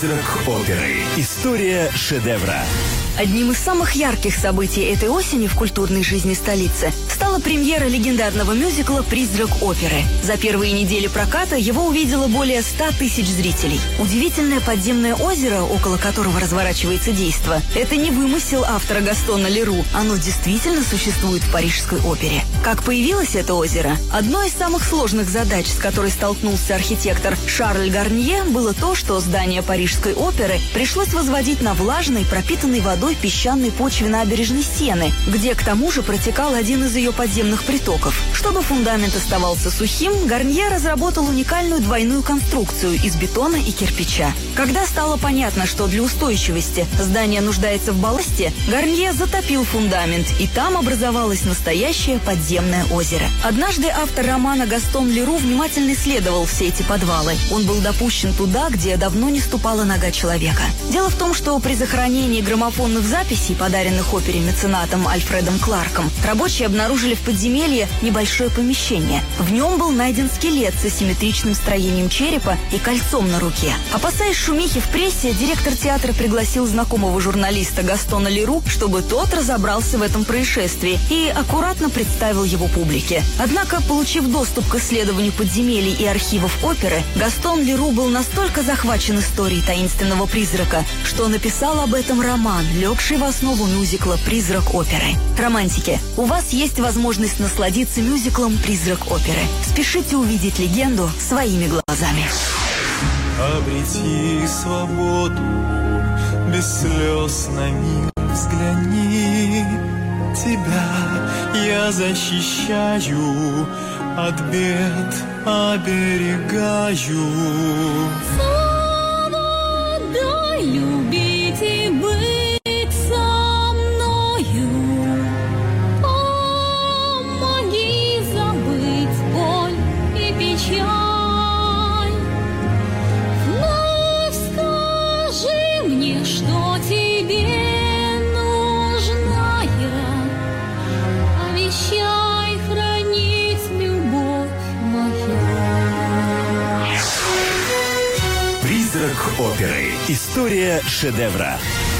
Призрак оперы. История шедевра. Одним из самых ярких событий этой осени в культурной жизни столицы стала премьера легендарного мюзикла «Призрак оперы». За первые недели проката его увидело более 100 тысяч зрителей. Удивительное подземное озеро, около которого разворачивается действо, это не вымысел автора Гастона Леру, оно действительно существует в Парижской опере. Как появилось это озеро? Одной из самых сложных задач, с которой столкнулся архитектор Шарль Гарнье, было то, что здание Парижской оперы пришлось возводить на влажной, пропитанной водой песчаной почве набережной Сены, где к тому же протекал один из ее подземных притоков. Чтобы фундамент оставался сухим, Гарнье разработал уникальную двойную конструкцию из бетона и кирпича. Когда стало понятно, что для устойчивости здание нуждается в балласте, Гарнье затопил фундамент, и там образовалось настоящее подземное озеро. Однажды автор романа Гастон Леру внимательно исследовал все эти подвалы. Он был допущен туда, где давно не ступала нога человека. Дело в том, что при захоронении граммофонных записей, подаренных опере меценатом Альфредом Кларком, рабочие обнаружили в подземелье небольшое помещение. В нем был найден скелет с асимметричным строением черепа и кольцом на руке. Опасаясь шумихи в прессе, директор театра пригласил знакомого журналиста Гастона Леру, чтобы тот разобрался в этом происшествии и аккуратно представил его публике. Однако, получив доступ к исследованию подземелий и архивов оперы, Гастон Леру был настолько захвачен историей таинственного призрака, что написал об этом роман, легший в основу мюзикла «Призрак оперы». Романтики, у вас есть возможность насладиться мюзиклом «Призрак оперы». Спешите увидеть легенду своими глазами. Обрети свободу, без слез на мир взгляни. Тебя я защищаю, от бед оберегаю. Свобода любить и быть со мною. Помоги забыть боль и печаль. Вновь скажи мне, что тебе нужна я. Обещай хранить любовь мою. Призрак оперы. История шедевра.